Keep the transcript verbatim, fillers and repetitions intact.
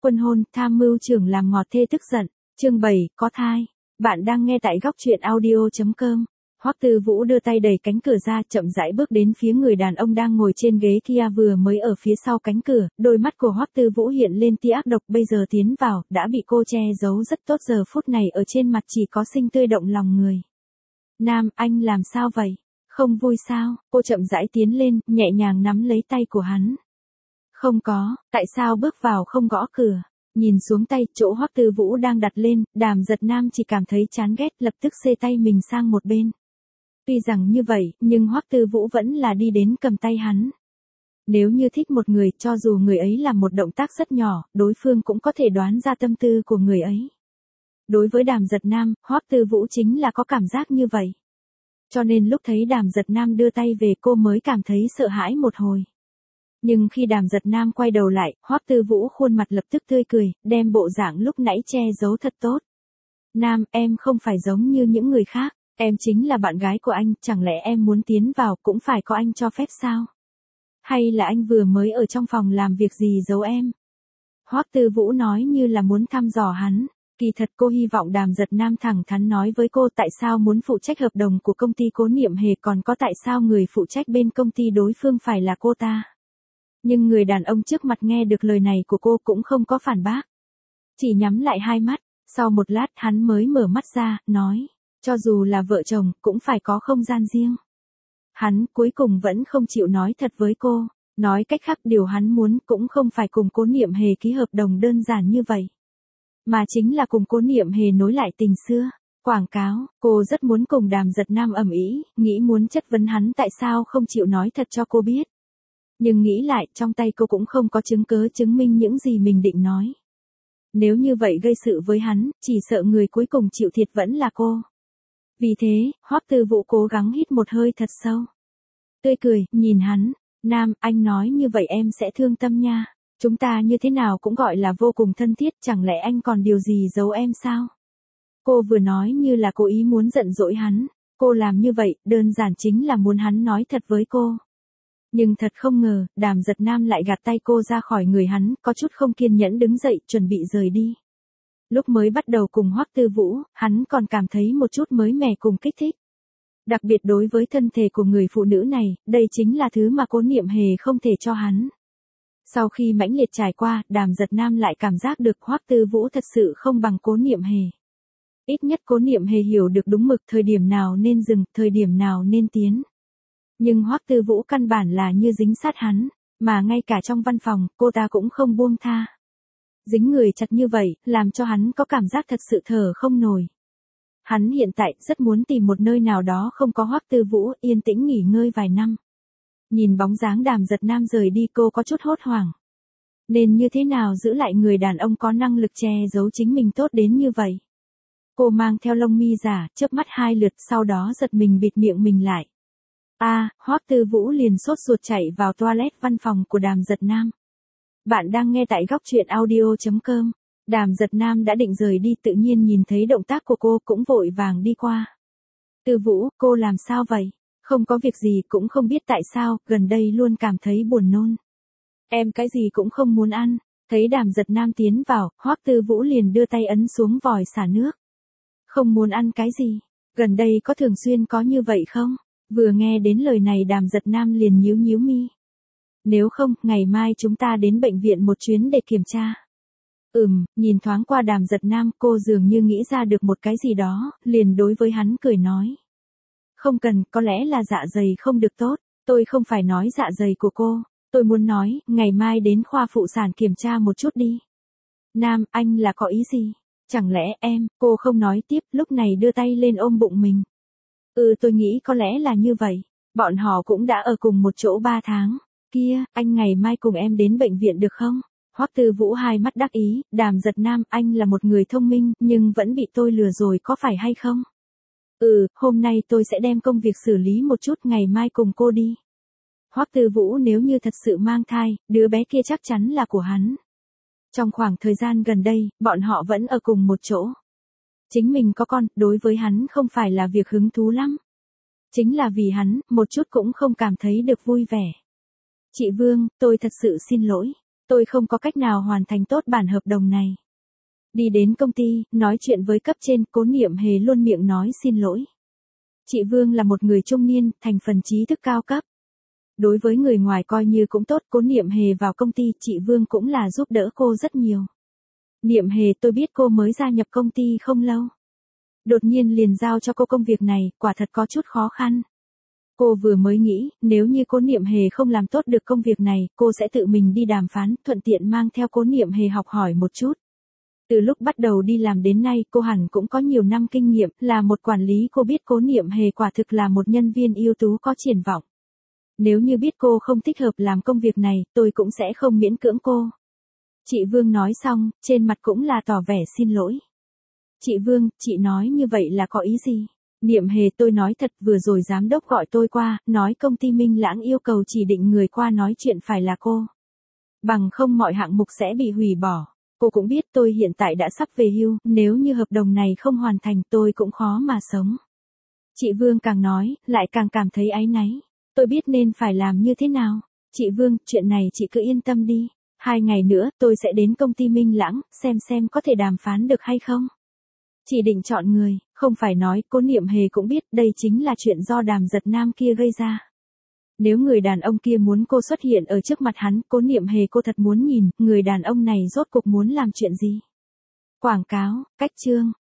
Quân hôn, tham mưu trưởng làm ngọt thê tức giận. Chương bảy, có thai. Bạn đang nghe tại góc truyện audio chấm com. Hoắc Tư Vũ đưa tay đẩy cánh cửa ra, chậm rãi bước đến phía người đàn ông đang ngồi trên ghế Kia vừa mới ở phía sau cánh cửa, đôi mắt của Hoắc Tư Vũ hiện lên tia ác độc, bây giờ tiến vào, đã bị cô che giấu rất tốt, giờ phút này ở trên mặt chỉ có xinh tươi động lòng người. Nam, anh làm sao vậy? Không vui sao? Cô chậm rãi tiến lên, nhẹ nhàng nắm lấy tay của hắn. Không có, tại sao bước vào không gõ cửa? Nhìn xuống tay, chỗ Hoắc Tư Vũ đang đặt lên, Đàm Giật Nam chỉ cảm thấy chán ghét, lập tức xê tay mình sang một bên. Tuy rằng như vậy, nhưng Hoắc Tư Vũ vẫn là đi đến cầm tay hắn. Nếu như thích một người, cho dù người ấy làm một động tác rất nhỏ, đối phương cũng có thể đoán ra tâm tư của người ấy. Đối với Đàm Giật Nam, Hoắc Tư Vũ chính là có cảm giác như vậy. Cho nên lúc thấy Đàm Giật Nam đưa tay về, cô mới cảm thấy sợ hãi một hồi. Nhưng khi Đàm Giật Nam quay đầu lại, Hoắc Tư Vũ khuôn mặt lập tức tươi cười, đem bộ dạng lúc nãy che giấu thật tốt. Nam, em không phải giống như những người khác, em chính là bạn gái của anh, chẳng lẽ em muốn tiến vào cũng phải có anh cho phép sao? Hay là anh vừa mới ở trong phòng làm việc gì giấu em? Hoắc Tư Vũ nói như là muốn thăm dò hắn. Kỳ thật cô hy vọng Đàm Giật Nam thẳng thắn nói với cô tại sao muốn phụ trách hợp đồng của công ty Cố Niệm Hề, còn có tại sao người phụ trách bên công ty đối phương phải là cô ta. Nhưng người đàn ông trước mặt nghe được lời này của cô cũng không có phản bác. Chỉ nhắm lại hai mắt, sau một lát hắn mới mở mắt ra, nói, cho dù là vợ chồng cũng phải có không gian riêng. Hắn cuối cùng vẫn không chịu nói thật với cô, nói cách khác điều hắn muốn cũng không phải cùng Cố Niệm Hề ký hợp đồng đơn giản như vậy. Mà chính là cùng Cố Niệm Hề nối lại tình xưa. Quảng cáo, cô rất muốn cùng Đàm Giật Nam ầm ĩ, nghĩ muốn chất vấn hắn tại sao không chịu nói thật cho cô biết. Nhưng nghĩ lại, trong tay cô cũng không có chứng cớ chứng minh những gì mình định nói. Nếu như vậy gây sự với hắn, chỉ sợ người cuối cùng chịu thiệt vẫn là cô. Vì thế, Hoắc Tư Vũ cố gắng hít một hơi thật sâu. Tươi cười, nhìn hắn, Nam, anh nói như vậy em sẽ thương tâm nha. Chúng ta như thế nào cũng gọi là vô cùng thân thiết, chẳng lẽ anh còn điều gì giấu em sao? Cô vừa nói như là cố ý muốn giận dỗi hắn. Cô làm như vậy, đơn giản chính là muốn hắn nói thật với cô. Nhưng thật không ngờ, Đàm Giật Nam lại gạt tay cô ra khỏi người hắn, có chút không kiên nhẫn đứng dậy, chuẩn bị rời đi. Lúc mới bắt đầu cùng Hoắc Tư Vũ, hắn còn cảm thấy một chút mới mẻ cùng kích thích. Đặc biệt đối với thân thể của người phụ nữ này, đây chính là thứ mà Cố Niệm Hề không thể cho hắn. Sau khi mãnh liệt trải qua, Đàm Giật Nam lại cảm giác được Hoắc Tư Vũ thật sự không bằng Cố Niệm Hề. Ít nhất Cố Niệm Hề hiểu được đúng mực thời điểm nào nên dừng, thời điểm nào nên tiến. Nhưng Hoắc Tư Vũ căn bản là như dính sát hắn, mà ngay cả trong văn phòng, cô ta cũng không buông tha. Dính người chặt như vậy, làm cho hắn có cảm giác thật sự thở không nổi. Hắn hiện tại rất muốn tìm một nơi nào đó không có Hoắc Tư Vũ, yên tĩnh nghỉ ngơi vài năm. Nhìn bóng dáng Đàm Giật Nam rời đi, cô có chút hốt hoảng. Nên như thế nào giữ lại người đàn ông có năng lực che giấu chính mình tốt đến như vậy? Cô mang theo lông mi giả, chớp mắt hai lượt, sau đó giật mình bịt miệng mình lại. A, à, Hoắc Tư Vũ liền sốt ruột chạy vào toilet văn phòng của Đàm Giật Nam. Bạn đang nghe tại góc truyện audio chấm com. Đàm Giật Nam đã định rời đi, tự nhiên nhìn thấy động tác của cô cũng vội vàng đi qua. Tư Vũ, cô làm sao vậy? Không có việc gì, cũng không biết tại sao, gần đây luôn cảm thấy buồn nôn. Em cái gì cũng không muốn ăn. Thấy Đàm Giật Nam tiến vào, Hoắc Tư Vũ liền đưa tay ấn xuống vòi xả nước. Không muốn ăn cái gì? Gần đây có thường xuyên có như vậy không? Vừa nghe đến lời này, Đàm Giật Nam liền nhíu nhíu mi. Nếu không, ngày mai chúng ta đến bệnh viện một chuyến để kiểm tra. Ừm, nhìn thoáng qua Đàm Giật Nam, cô dường như nghĩ ra được một cái gì đó, liền đối với hắn cười nói. Không cần, có lẽ là dạ dày không được tốt, tôi không phải nói dạ dày của cô, tôi muốn nói, ngày mai đến khoa phụ sản kiểm tra một chút đi. Nam, anh là có ý gì? Chẳng lẽ em, cô không nói tiếp, lúc này đưa tay lên ôm bụng mình. Ừ, tôi nghĩ có lẽ là như vậy, bọn họ cũng đã ở cùng một chỗ ba tháng. Kia, anh ngày mai cùng em đến bệnh viện được không? Hoắc Tư Vũ hai mắt đắc ý, Đàm Giật Nam, anh là một người thông minh, nhưng vẫn bị tôi lừa rồi có phải hay không? Ừ, hôm nay tôi sẽ đem công việc xử lý một chút, ngày mai cùng cô đi. Hoắc Tư Vũ nếu như thật sự mang thai, đứa bé kia chắc chắn là của hắn. Trong khoảng thời gian gần đây, bọn họ vẫn ở cùng một chỗ. Chính mình có con, đối với hắn không phải là việc hứng thú lắm. Chính là vì hắn, một chút cũng không cảm thấy được vui vẻ. Chị Vương, tôi thật sự xin lỗi. Tôi không có cách nào hoàn thành tốt bản hợp đồng này. Đi đến công ty, nói chuyện với cấp trên, Cố Niệm Hề luôn miệng nói xin lỗi. Chị Vương là một người trung niên, thành phần trí thức cao cấp. Đối với người ngoài coi như cũng tốt, Cố Niệm Hề vào công ty, chị Vương cũng là giúp đỡ cô rất nhiều. Niệm Hề, tôi biết cô mới gia nhập công ty không lâu. Đột nhiên liền giao cho cô công việc này, quả thật có chút khó khăn. Cô vừa mới nghĩ, nếu như Cố Niệm Hề không làm tốt được công việc này, cô sẽ tự mình đi đàm phán, thuận tiện mang theo Cố Niệm Hề học hỏi một chút. Từ lúc bắt đầu đi làm đến nay, cô hẳn cũng có nhiều năm kinh nghiệm, là một quản lý, cô biết Cố Niệm Hề quả thực là một nhân viên ưu tú có triển vọng. Nếu như biết cô không thích hợp làm công việc này, tôi cũng sẽ không miễn cưỡng cô. Chị Vương nói xong, trên mặt cũng là tỏ vẻ xin lỗi. Chị Vương, chị nói như vậy là có ý gì? Niệm Hề, tôi nói thật, vừa rồi giám đốc gọi tôi qua, nói công ty Minh Lãng yêu cầu chỉ định người qua nói chuyện phải là cô. Bằng không mọi hạng mục sẽ bị hủy bỏ. Cô cũng biết tôi hiện tại đã sắp về hưu, nếu như hợp đồng này không hoàn thành tôi cũng khó mà sống. Chị Vương càng nói, lại càng cảm thấy áy náy. Tôi biết nên phải làm như thế nào. Chị Vương, chuyện này chị cứ yên tâm đi. Hai ngày nữa tôi sẽ đến công ty Minh Lãng, xem xem có thể đàm phán được hay không. Chỉ định chọn người, không phải nói, Cố Niệm Hề cũng biết đây chính là chuyện do Đàm Giật Nam kia gây ra. Nếu người đàn ông kia muốn cô xuất hiện ở trước mặt hắn, Cố Niệm Hề cô thật muốn nhìn, người đàn ông này rốt cuộc muốn làm chuyện gì. Quảng cáo, cách chương.